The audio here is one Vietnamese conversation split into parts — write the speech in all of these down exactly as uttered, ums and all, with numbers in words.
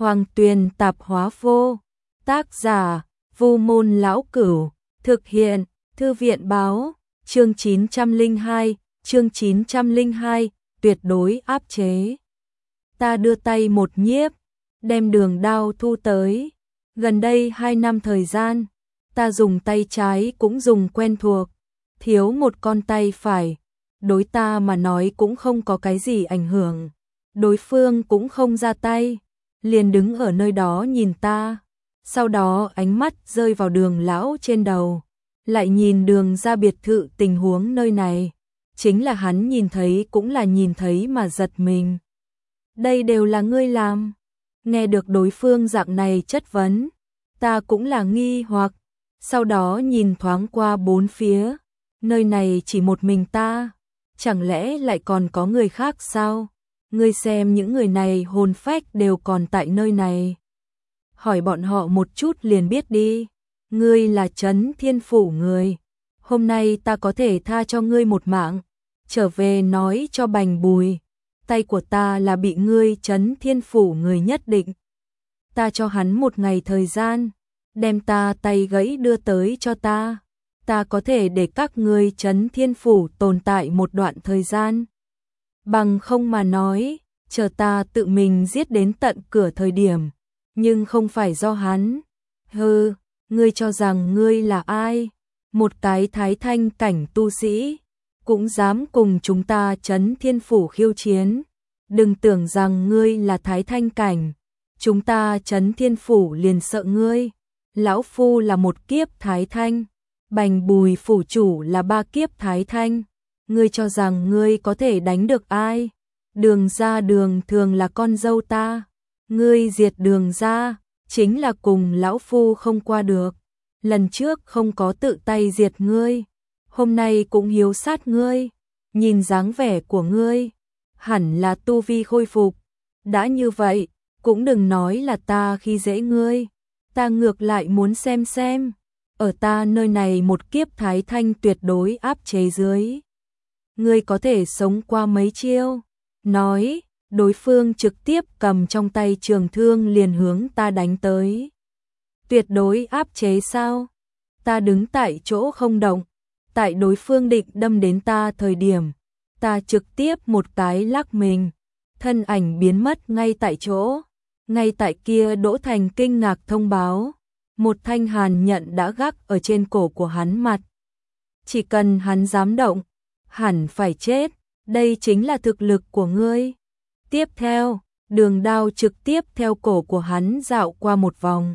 Hoàng Tuyền Tạp Hóa Vô. Tác giả Vu Môn Lão Cửu. Thực hiện Thư viện Báo. Chương chín trăm lẻ hai, chương chín trăm lẻ hai, tuyệt đối áp chế. Ta đưa tay một nhiếp, đem đường đao thu tới. Gần đây hai năm thời gian, ta dùng tay trái cũng dùng quen thuộc, thiếu một con tay phải, đối ta mà nói cũng không có cái gì ảnh hưởng. Đối phương cũng không ra tay, liền đứng ở nơi đó nhìn ta, sau đó ánh mắt rơi vào Đường lão trên đầu, lại nhìn Đường ra biệt thự tình huống nơi này, chính là hắn nhìn thấy cũng là nhìn thấy mà giật mình. Đây đều là ngươi làm? Nghe được đối phương dạng này chất vấn, ta cũng là nghi hoặc, sau đó nhìn thoáng qua bốn phía, nơi này chỉ một mình ta, chẳng lẽ lại còn có người khác sao? Ngươi xem những người này hồn phách đều còn tại nơi này. Hỏi bọn họ một chút liền biết đi. Ngươi là Trấn Thiên Phủ người. Hôm nay ta có thể tha cho ngươi một mạng. Trở về nói cho Bành Bùi. Tay của ta là bị ngươi Trấn Thiên Phủ người nhất định. Ta cho hắn một ngày thời gian. Đem ta tay gãy đưa tới cho ta. Ta có thể để các ngươi Trấn Thiên Phủ tồn tại một đoạn thời gian. Bằng không mà nói, chờ ta tự mình giết đến tận cửa thời điểm, nhưng không phải do hắn. Hừ, ngươi cho rằng ngươi là ai? Một cái thái thanh cảnh tu sĩ, cũng dám cùng chúng ta Trấn Thiên Phủ khiêu chiến. Đừng tưởng rằng ngươi là thái thanh cảnh, chúng ta Trấn Thiên Phủ liền sợ ngươi. Lão phu là một kiếp thái thanh, Bành Bùi phủ chủ là ba kiếp thái thanh. Ngươi cho rằng ngươi có thể đánh được ai? Đường ra Đường thường là con dâu ta. Ngươi diệt Đường ra, chính là cùng lão phu không qua được. Lần trước không có tự tay diệt ngươi, hôm nay cũng hiếu sát ngươi. Nhìn dáng vẻ của ngươi, hẳn là tu vi khôi phục. Đã như vậy, cũng đừng nói là ta khi dễ ngươi. Ta ngược lại muốn xem xem, ở ta nơi này một kiếp thái thanh tuyệt đối áp chế dưới, ngươi có thể sống qua mấy chiêu. Nói, đối phương trực tiếp cầm trong tay trường thương liền hướng ta đánh tới. Tuyệt đối áp chế sao? Ta đứng tại chỗ không động, tại đối phương định đâm đến ta thời điểm, ta trực tiếp một cái lắc mình, thân ảnh biến mất ngay tại chỗ. Ngay tại kia Đỗ Thành kinh ngạc thông báo, một thanh hàn nhận đã gác ở trên cổ của hắn mặt. Chỉ cần hắn dám động, hẳn phải chết, đây chính là thực lực của ngươi. Tiếp theo, đường đao trực tiếp theo cổ của hắn dạo qua một vòng.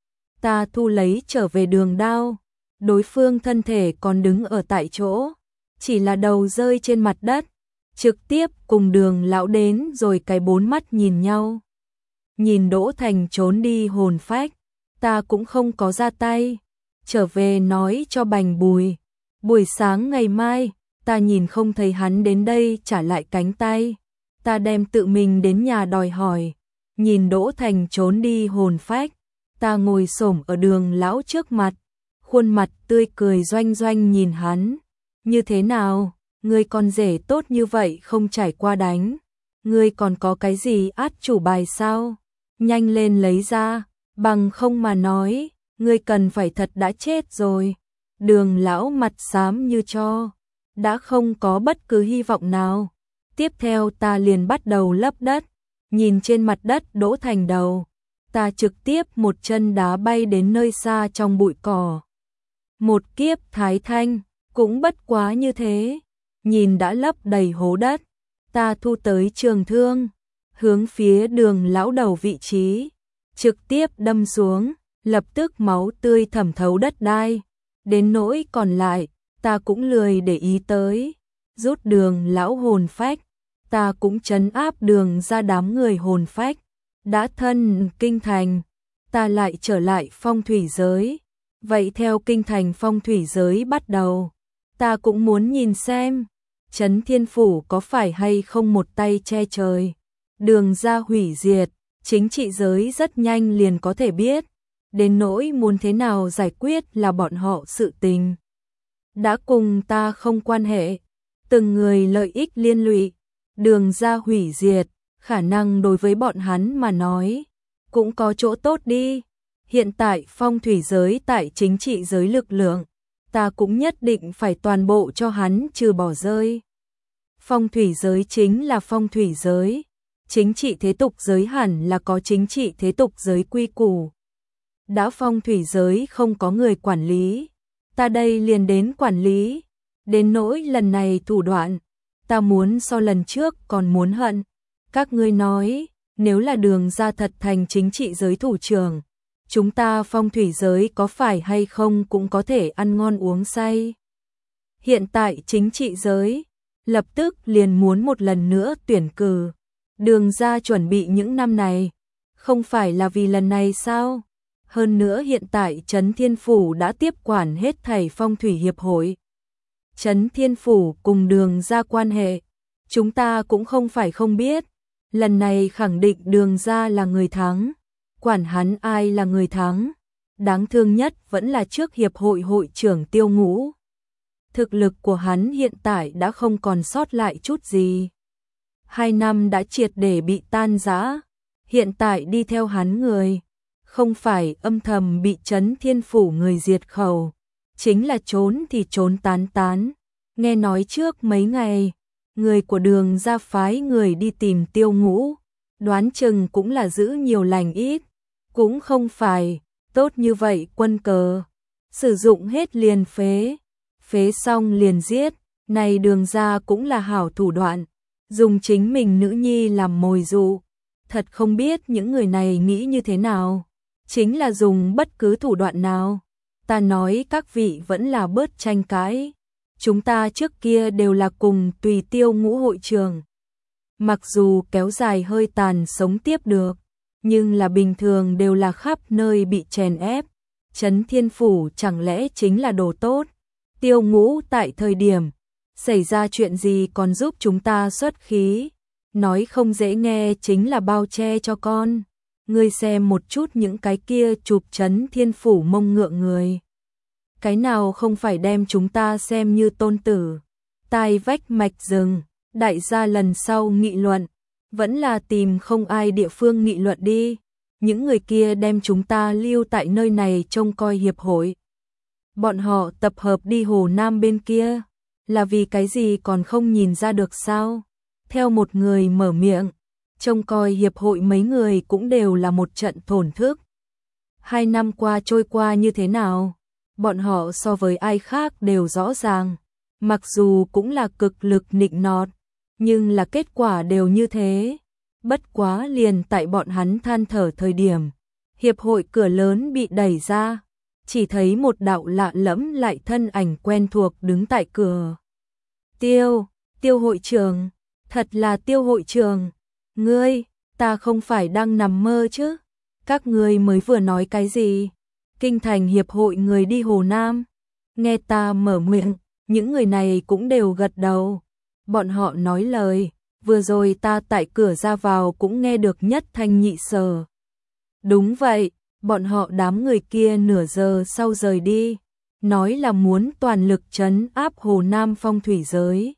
Ta thu lấy trở về đường đao, đối phương thân thể còn đứng ở tại chỗ, chỉ là đầu rơi trên mặt đất, trực tiếp cùng Đường lão đến rồi cái bốn mắt nhìn nhau. Nhìn Đỗ Thành trốn đi hồn phách, ta cũng không có ra tay, trở về nói cho Bành Bùi. Buổi sáng ngày mai, ta nhìn không thấy hắn đến đây trả lại cánh tay, ta đem tự mình đến nhà đòi hỏi. Nhìn Đỗ Thành trốn đi hồn phách, ta ngồi xổm ở Đường lão trước mặt, khuôn mặt tươi cười doanh doanh nhìn hắn. Như thế nào, ngươi con rể tốt như vậy không trải qua đánh, ngươi còn có cái gì át chủ bài sao? Nhanh lên lấy ra, bằng không mà nói, ngươi cần phải thật đã chết rồi. Đường lão mặt xám như tro, đã không có bất cứ hy vọng nào. Tiếp theo ta liền bắt đầu lấp đất, nhìn trên mặt đất Đỗ Thành đầu, ta trực tiếp một chân đá bay đến nơi xa trong bụi cỏ. Một kiếp thái thanh, cũng bất quá như thế. Nhìn đã lấp đầy hố đất, ta thu tới trường thương, hướng phía Đường lão đầu vị trí, trực tiếp đâm xuống, lập tức máu tươi thẩm thấu đất đai. Đến nỗi còn lại, ta cũng lười để ý tới. Rút Đường lão hồn phách, ta cũng trấn áp Đường ra đám người hồn phách. Đã thân kinh thành, ta lại trở lại phong thủy giới. Vậy theo kinh thành phong thủy giới bắt đầu, ta cũng muốn nhìn xem, Trấn Thiên Phủ có phải hay không một tay che trời. Đường ra hủy diệt, chính trị giới rất nhanh liền có thể biết. Đến nỗi muốn thế nào giải quyết là bọn họ sự tình. Đã cùng ta không quan hệ, từng người lợi ích liên lụy. Đường ra hủy diệt, khả năng đối với bọn hắn mà nói, cũng có chỗ tốt đi. Hiện tại phong thủy giới tại chính trị giới lực lượng, ta cũng nhất định phải toàn bộ cho hắn trừ bỏ rơi. Phong thủy giới chính là phong thủy giới, chính trị thế tục giới hẳn là có chính trị thế tục giới quy củ. Đã phong thủy giới không có người quản lý, ta đây liền đến quản lý. Đến nỗi lần này thủ đoạn, ta muốn so lần trước còn muốn hận. Các ngươi nói, nếu là Đường ra thật thành chính trị giới thủ trưởng, chúng ta phong thủy giới có phải hay không cũng có thể ăn ngon uống say. Hiện tại chính trị giới, lập tức liền muốn một lần nữa tuyển cử. Đường ra chuẩn bị những năm này, không phải là vì lần này sao? Hơn nữa hiện tại Trấn Thiên Phủ đã tiếp quản hết thảy phong thủy hiệp hội. Trấn Thiên Phủ cùng Đường ra quan hệ, chúng ta cũng không phải không biết. Lần này khẳng định Đường ra là người thắng. Quản hắn ai là người thắng. Đáng thương nhất vẫn là trước hiệp hội hội trưởng Tiêu Ngũ. Thực lực của hắn hiện tại đã không còn sót lại chút gì. Hai năm đã triệt để bị tan rã. Hiện tại đi theo hắn người, không phải âm thầm bị Trấn Thiên Phủ người diệt khẩu, chính là trốn thì trốn tán tán. Nghe nói trước mấy ngày, người của Đường ra phái người đi tìm Tiêu Ngũ, đoán chừng cũng là giữ nhiều lành ít, cũng không phải tốt như vậy quân cờ, sử dụng hết liền phế, phế xong liền giết. Này Đường ra cũng là hảo thủ đoạn, dùng chính mình nữ nhi làm mồi dụ. Thật không biết những người này nghĩ như thế nào, chính là dùng bất cứ thủ đoạn nào. Ta nói các vị vẫn là bớt tranh cãi. Chúng ta trước kia đều là cùng tùy Tiêu Ngũ hội trường. Mặc dù kéo dài hơi tàn sống tiếp được, nhưng là bình thường đều là khắp nơi bị chèn ép. Trấn Thiên Phủ chẳng lẽ chính là đồ tốt? Tiêu Ngũ tại thời điểm xảy ra chuyện gì còn giúp chúng ta xuất khí? Nói không dễ nghe chính là bao che cho con. Ngươi xem một chút những cái kia chụp Trấn Thiên Phủ mông ngựa người. Cái nào không phải đem chúng ta xem như tôn tử? Tai vách mạch rừng, đại gia lần sau nghị luận, vẫn là tìm không ai địa phương nghị luận đi. Những người kia đem chúng ta lưu tại nơi này trông coi hiệp hội. Bọn họ tập hợp đi Hồ Nam bên kia, là vì cái gì còn không nhìn ra được sao? Theo một người mở miệng, trông coi hiệp hội mấy người cũng đều là một trận thổn thức. Hai năm qua trôi qua như thế nào? Bọn họ so với ai khác đều rõ ràng. Mặc dù cũng là cực lực nịnh nọt, nhưng là kết quả đều như thế. Bất quá liền tại bọn hắn than thở thời điểm, hiệp hội cửa lớn bị đẩy ra, chỉ thấy một đạo lạ lẫm lại thân ảnh quen thuộc đứng tại cửa. Tiêu, Tiêu hội trưởng, thật là Tiêu hội trưởng. Ngươi, ta không phải đang nằm mơ chứ? Các ngươi mới vừa nói cái gì? Kinh thành hiệp hội người đi Hồ Nam. Nghe ta mở miệng, những người này cũng đều gật đầu. Bọn họ nói lời, vừa rồi ta tại cửa ra vào cũng nghe được nhất thanh nhị sở. Đúng vậy, bọn họ đám người kia nửa giờ sau rời đi, nói là muốn toàn lực trấn áp Hồ Nam phong thủy giới.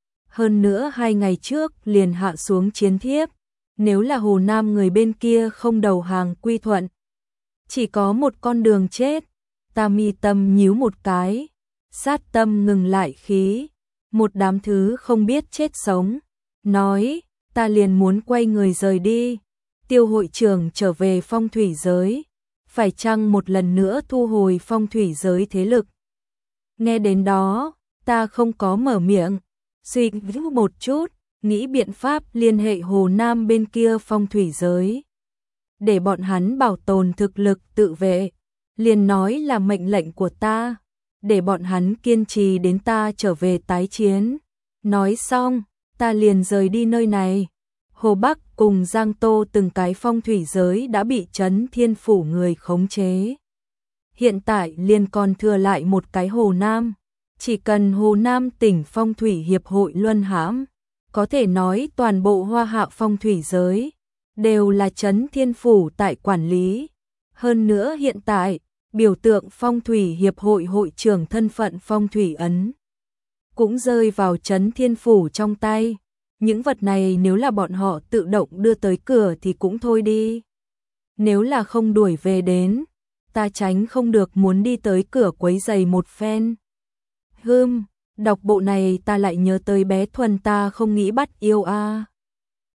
Hơn nữa hai ngày trước liền hạ xuống chiến thiếp, nếu là Hồ Nam người bên kia không đầu hàng quy thuận, chỉ có một con đường chết. Ta mi tâm nhíu một cái, sát tâm ngừng lại khí, một đám thứ không biết chết sống, nói, ta liền muốn quay người rời đi. Tiêu hội trưởng trở về phong thủy giới, phải chăng một lần nữa thu hồi phong thủy giới thế lực? Nghe đến đó, ta không có mở miệng, suy nghĩ một chút, nghĩ biện pháp liên hệ Hồ Nam bên kia phong thủy giới, để bọn hắn bảo tồn thực lực tự vệ. Liền nói là mệnh lệnh của ta, để bọn hắn kiên trì đến ta trở về tái chiến. Nói xong, ta liền rời đi nơi này. Hồ Bắc cùng Giang Tô từng cái phong thủy giới đã bị Trấn Thiên Phủ người khống chế. Hiện tại liền còn thừa lại một cái Hồ Nam. Chỉ cần Hồ Nam tỉnh phong thủy hiệp hội luân hãm, có thể nói toàn bộ Hoa Hạ phong thủy giới đều là Trấn Thiên Phủ tại quản lý. Hơn nữa hiện tại, biểu tượng phong thủy hiệp hội hội trưởng thân phận phong thủy ấn cũng rơi vào Trấn Thiên Phủ trong tay. Những vật này nếu là bọn họ tự động đưa tới cửa thì cũng thôi đi. nếu là không đuổi về đến, ta tránh không được muốn đi tới cửa quấy giày một phen. Hưm, đọc bộ này ta lại nhớ tới bé Thuần ta không nghĩ bắt yêu a.